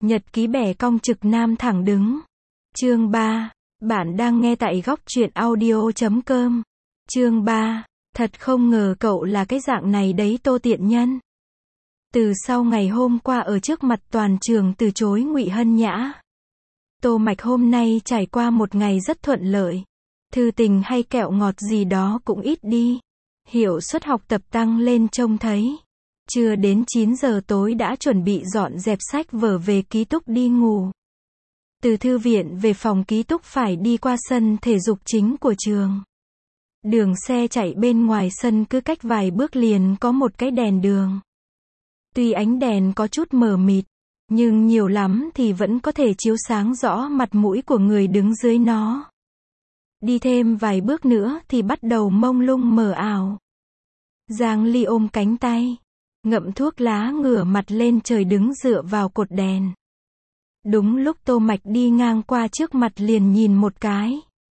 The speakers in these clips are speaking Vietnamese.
Nhật ký bẻ cong trực nam thẳng đứng. Chương 3. Bạn đang nghe tại góc truyện audio.com. Chương 3. Thật không ngờ cậu là cái dạng này đấy Tô Tiện Nhân. Từ sau ngày hôm qua ở trước mặt toàn trường từ chối Ngụy Hân Nhã, Tô Mạch hôm nay trải qua một ngày rất thuận lợi. Thư tình hay kẹo ngọt gì đó cũng ít đi. Hiệu suất học tập tăng lên trông thấy. Chưa đến 9 giờ tối đã chuẩn bị dọn dẹp sách vở về ký túc đi ngủ. Từ thư viện về phòng ký túc phải đi qua sân thể dục chính của trường. Đường xe chạy bên ngoài sân cứ cách vài bước liền có một cái đèn đường. Tuy ánh đèn có chút mờ mịt, nhưng nhiều lắm thì vẫn có thể chiếu sáng rõ mặt mũi của người đứng dưới nó. Đi thêm vài bước nữa thì bắt đầu mông lung mờ ảo. Giang Ly ôm cánh tay, ngậm thuốc lá ngửa mặt lên trời đứng dựa vào cột đèn. Đúng lúc Tô Mạch đi ngang qua trước mặt liền nhìn một cái.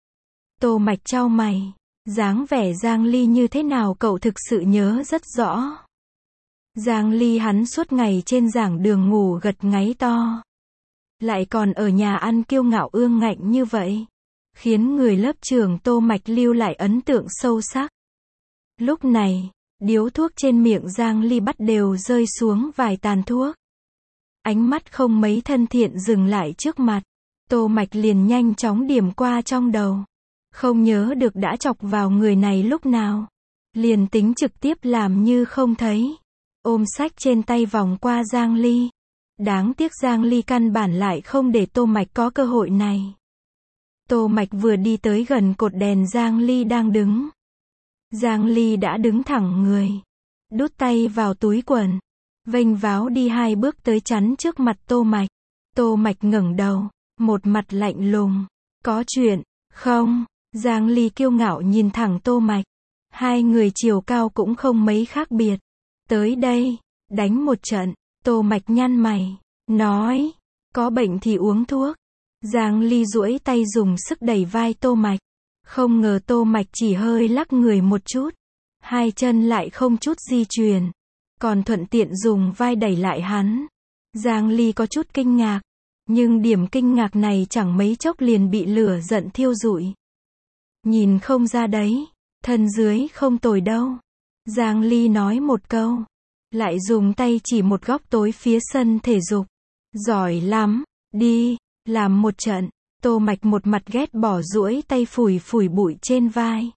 Tô Mạch chau mày, dáng vẻ Giang Ly như thế nào cậu thực sự nhớ rất rõ. Giang Ly hắn suốt ngày trên giảng đường ngủ gật ngáy to. Lại còn ở nhà ăn kiêu ngạo ương ngạnh như vậy. Khiến người lớp trưởng Tô Mạch lưu lại ấn tượng sâu sắc. Lúc này, điếu thuốc trên miệng Giang Ly bắt đều rơi xuống vài tàn thuốc. Ánh mắt không mấy thân thiện dừng lại trước mặt. Tô Mạch liền nhanh chóng điểm qua trong đầu. Không nhớ được đã chọc vào người này lúc nào. Liền tính trực tiếp làm như không thấy. Ôm sách trên tay vòng qua Giang Ly. Đáng tiếc Giang Ly căn bản lại không để Tô Mạch có cơ hội này. Tô Mạch vừa đi tới gần cột đèn Giang Ly đang đứng. Giang Ly đã đứng thẳng người. Đút tay vào túi quần. Vênh váo đi 2 bước tới chắn trước mặt Tô Mạch. Tô Mạch ngẩng đầu, một mặt lạnh lùng. Có chuyện, không? Giang Ly kiêu ngạo nhìn thẳng Tô Mạch. Hai người chiều cao cũng không mấy khác biệt. Tới đây, đánh một trận. Tô Mạch nhăn mày, nói, có bệnh thì uống thuốc. Giang Ly duỗi tay dùng sức đẩy vai Tô Mạch. Không ngờ Tô Mạch chỉ hơi lắc người một chút. Hai chân lại không chút di chuyển. Còn thuận tiện dùng vai đẩy lại hắn. Giang Ly có chút kinh ngạc. Nhưng điểm kinh ngạc này chẳng mấy chốc liền bị lửa giận thiêu rụi. Nhìn không ra đấy. Thân dưới không tồi đâu. Giang Ly nói một câu. Lại dùng tay chỉ một góc tối phía sân thể dục. Giỏi lắm. Đi. Làm một trận. Tô Mạch một mặt ghét bỏ duỗi tay phủi phủi bụi trên vai.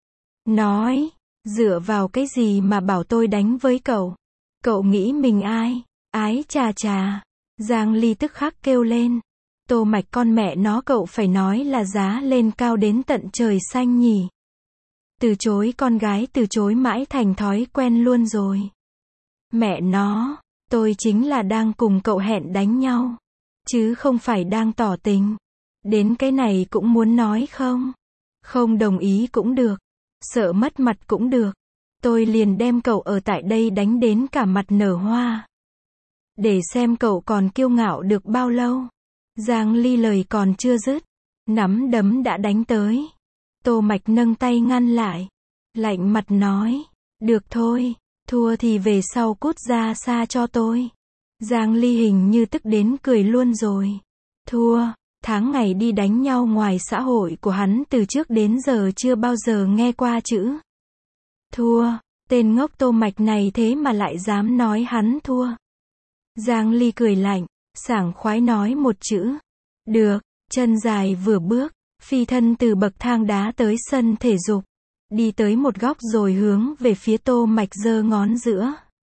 Nói. Dựa vào cái gì mà bảo tôi đánh với cậu? Cậu nghĩ mình ai? Ái chà chà. Giang Ly tức khắc kêu lên. Tô Mạch con mẹ nó cậu phải nói là giá lên cao đến tận trời xanh nhỉ. Từ chối con gái từ chối mãi thành thói quen luôn rồi. Mẹ nó, tôi chính là đang cùng cậu hẹn đánh nhau. Chứ không phải đang tỏ tình. Đến cái này cũng muốn nói không? Không đồng ý cũng được. Sợ mất mặt cũng được. Tôi liền đem cậu ở tại đây đánh đến cả mặt nở hoa. Để xem cậu còn kiêu ngạo được bao lâu. Giang Ly lời còn chưa dứt. Nắm đấm đã đánh tới. Tô Mạch nâng tay ngăn lại. Lạnh mặt nói. Được thôi. Thua thì về sau cút ra xa cho tôi. Giang Ly hình như tức đến cười luôn rồi. Thua. Tháng ngày đi đánh nhau ngoài xã hội của hắn từ trước đến giờ chưa bao giờ nghe qua chữ thua. Tên ngốc Tô Mạch này thế mà lại dám nói hắn thua. Giang Ly cười lạnh, sảng khoái nói một chữ. Được. Chân dài vừa bước, phi thân từ bậc thang đá tới sân thể dục. Đi tới một góc rồi hướng về phía Tô Mạch giơ ngón giữa.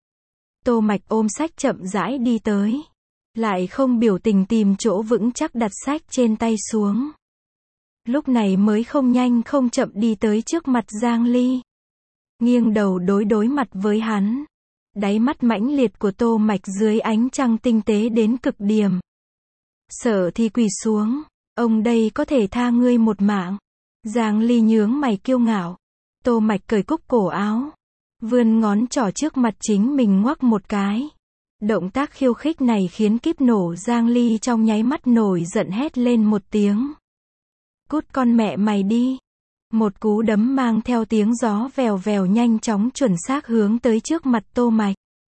Tô Mạch ôm sách chậm rãi đi tới. Lại không biểu tình tìm chỗ vững chắc đặt sách trên tay xuống. Lúc này mới không nhanh không chậm đi tới trước mặt Giang Ly. Nghiêng đầu đối mặt với hắn. Đáy mắt mãnh liệt của Tô Mạch dưới ánh trăng tinh tế đến cực điểm. Sợ thì quỳ xuống. Ông đây có thể tha ngươi một mạng. Giang Ly nhướng mày kiêu ngạo. Tô Mạch cởi cúc cổ áo. Vươn ngón trỏ trước mặt chính mình ngoắc một cái. Động tác khiêu khích này khiến kíp nổ Giang Ly trong nháy mắt nổi giận hét lên một tiếng. Cút con mẹ mày đi. Một cú đấm mang theo tiếng gió vèo vèo nhanh chóng chuẩn xác hướng tới trước mặt Tô Mạch.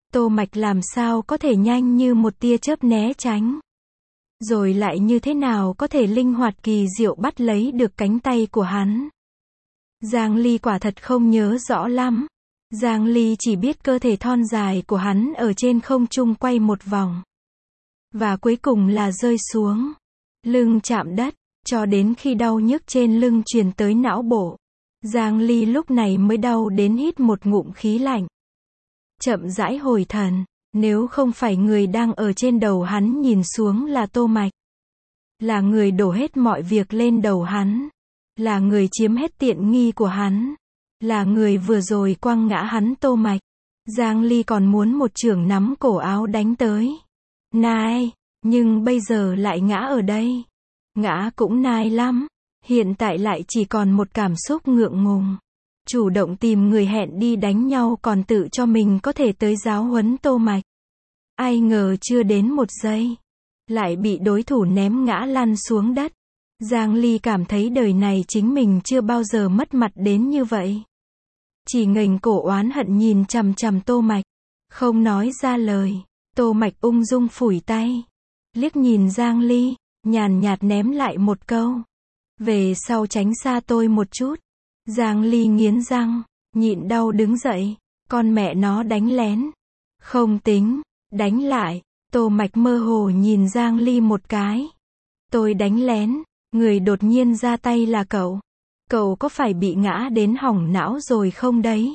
Tô Mạch làm sao có thể nhanh như một tia chớp né tránh. Rồi lại như thế nào có thể linh hoạt kỳ diệu bắt lấy được cánh tay của hắn. Giang Ly quả thật không nhớ rõ lắm. Giang Ly chỉ biết cơ thể thon dài của hắn ở trên không trung quay một vòng. Và cuối cùng là rơi xuống. Lưng chạm đất, cho đến khi đau nhức trên lưng truyền tới não bộ. Giang Ly lúc này mới đau đến hít một ngụm khí lạnh. Chậm rãi hồi thần, nếu không phải người đang ở trên đầu hắn nhìn xuống là Tô Mạch. Là người đổ hết mọi việc lên đầu hắn. Là người chiếm hết tiện nghi của hắn. Là người vừa rồi quăng ngã hắn Tô Mạch. Giang Ly còn muốn một chưởng nắm cổ áo đánh tới. Nai, nhưng bây giờ lại ngã ở đây. Ngã cũng nai lắm. Hiện tại lại chỉ còn một cảm xúc ngượng ngùng. Chủ động tìm người hẹn đi đánh nhau còn tự cho mình có thể tới giáo huấn Tô Mạch. Ai ngờ chưa đến một giây. Lại bị đối thủ ném ngã lăn xuống đất. Giang Ly cảm thấy đời này chính mình chưa bao giờ mất mặt đến như vậy. Chỉ nghềnh cổ oán hận nhìn chằm chằm Tô Mạch. Không nói ra lời. Tô Mạch ung dung phủi tay. Liếc nhìn Giang Ly, nhàn nhạt ném lại một câu. Về sau tránh xa tôi một chút. Giang Ly nghiến răng, nhịn đau đứng dậy. Con mẹ nó đánh lén. Không tính, đánh lại. Tô Mạch mơ hồ nhìn Giang Ly một cái. Tôi đánh lén, người đột nhiên ra tay là cậu. Cậu có phải bị ngã đến hỏng não rồi không đấy?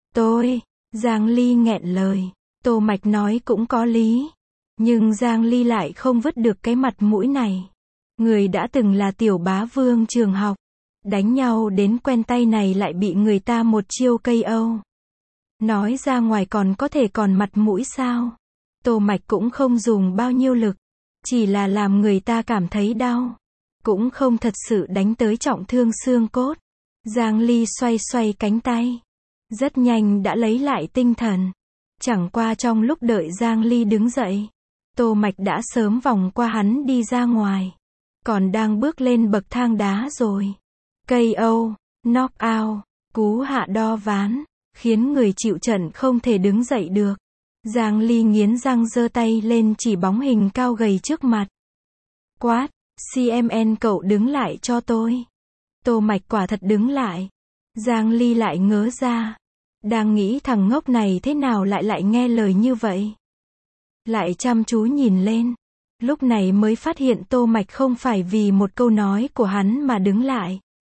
Giang Ly nghẹn lời. Tô Mạch nói cũng có lý. Nhưng Giang Ly lại không vứt được cái mặt mũi này. Người đã từng là tiểu bá vương trường học. Đánh nhau đến quen tay này lại bị người ta một chiêu KO. Nói ra ngoài còn có thể còn mặt mũi sao? Tô Mạch cũng không dùng bao nhiêu lực. Chỉ là làm người ta cảm thấy đau. Cũng không thật sự đánh tới trọng thương xương cốt. Giang Ly xoay xoay cánh tay. Rất nhanh đã lấy lại tinh thần. Chẳng qua trong lúc đợi Giang Ly đứng dậy. Tô Mạch đã sớm vòng qua hắn đi ra ngoài. Còn đang bước lên bậc thang đá rồi. KO, knockout, cú hạ đo ván. Khiến người chịu trận không thể đứng dậy được. Giang Ly nghiến răng giơ tay lên chỉ bóng hình cao gầy trước mặt. Quát, CMN cậu đứng lại cho tôi. Tô Mạch quả thật đứng lại. Giang Ly lại ngớ ra. Đang nghĩ thằng ngốc này thế nào lại nghe lời như vậy. Lại chăm chú nhìn lên. Lúc này mới phát hiện Tô Mạch không phải vì một câu nói của hắn mà đứng lại.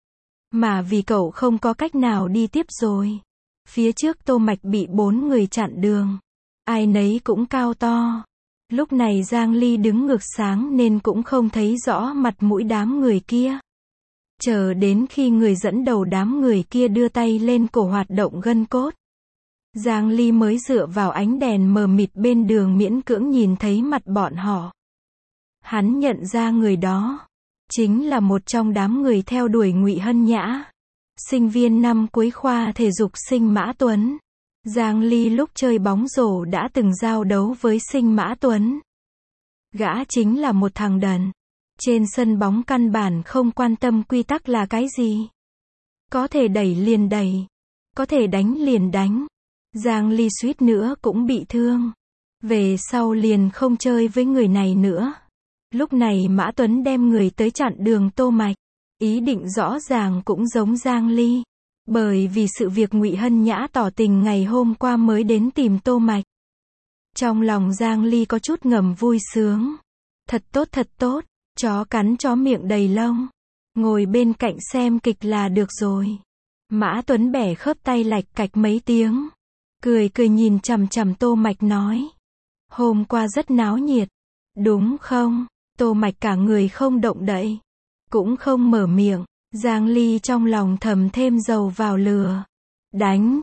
Mà vì cậu không có cách nào đi tiếp rồi. Phía trước Tô Mạch bị 4 người chặn đường. Ai nấy cũng cao to. Lúc này Giang Ly đứng ngược sáng nên cũng không thấy rõ mặt mũi đám người kia. Chờ đến khi người dẫn đầu đám người kia đưa tay lên cổ hoạt động gân cốt. Giang Ly mới dựa vào ánh đèn mờ mịt bên đường miễn cưỡng nhìn thấy mặt bọn họ. Hắn nhận ra người đó. Chính là một trong đám người theo đuổi Ngụy Hân Nhã. Sinh viên năm cuối khoa thể dục Sinh Mã Tuấn. Giang Ly lúc chơi bóng rổ đã từng giao đấu với Sinh Mã Tuấn. Gã chính là một thằng đần. Trên sân bóng căn bản không quan tâm quy tắc là cái gì. Có thể đẩy liền đẩy. Có thể đánh liền đánh. Giang Ly suýt nữa cũng bị thương. Về sau liền không chơi với người này nữa. Lúc này Mã Tuấn đem người tới chặn đường Tô Mạch. Ý định rõ ràng cũng giống Giang Ly. Bởi vì sự việc Ngụy Hân Nhã tỏ tình ngày hôm qua mới đến tìm Tô Mạch. Trong lòng Giang Ly có chút ngầm vui sướng. Thật tốt, chó cắn chó miệng đầy lông. Ngồi bên cạnh xem kịch là được rồi. Mã Tuấn bẻ khớp tay lạch cạch mấy tiếng. Cười nhìn chằm chằm Tô Mạch nói. Hôm qua rất náo nhiệt. Đúng không? Tô Mạch cả người không động đậy. Cũng không mở miệng. Giang Ly trong lòng thầm thêm dầu vào lửa. Đánh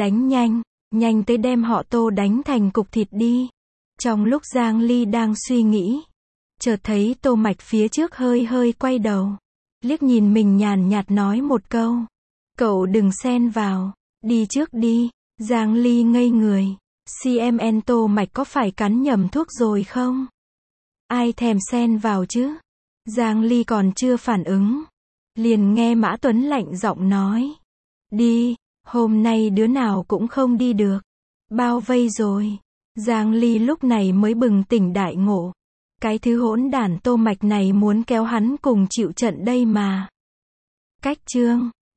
nhanh tới đem họ Tô đánh thành cục thịt đi. Trong lúc Giang Ly đang suy nghĩ, chợt thấy Tô Mạch phía trước hơi quay đầu. Liếc nhìn mình nhàn nhạt nói một câu. Cậu đừng xen vào, đi trước đi. Giang Ly ngây người. CMN Tô Mạch có phải cắn nhầm thuốc rồi không? Ai thèm xen vào chứ? Giang Ly còn chưa phản ứng. Liền nghe Mã Tuấn lạnh giọng nói. Đi, hôm nay đứa nào cũng không đi được. Bao vây rồi. Giang Ly lúc này mới bừng tỉnh đại ngộ. Cái thứ hỗn đản Tô Mạch này muốn kéo hắn cùng chịu trận đây mà. Cách chương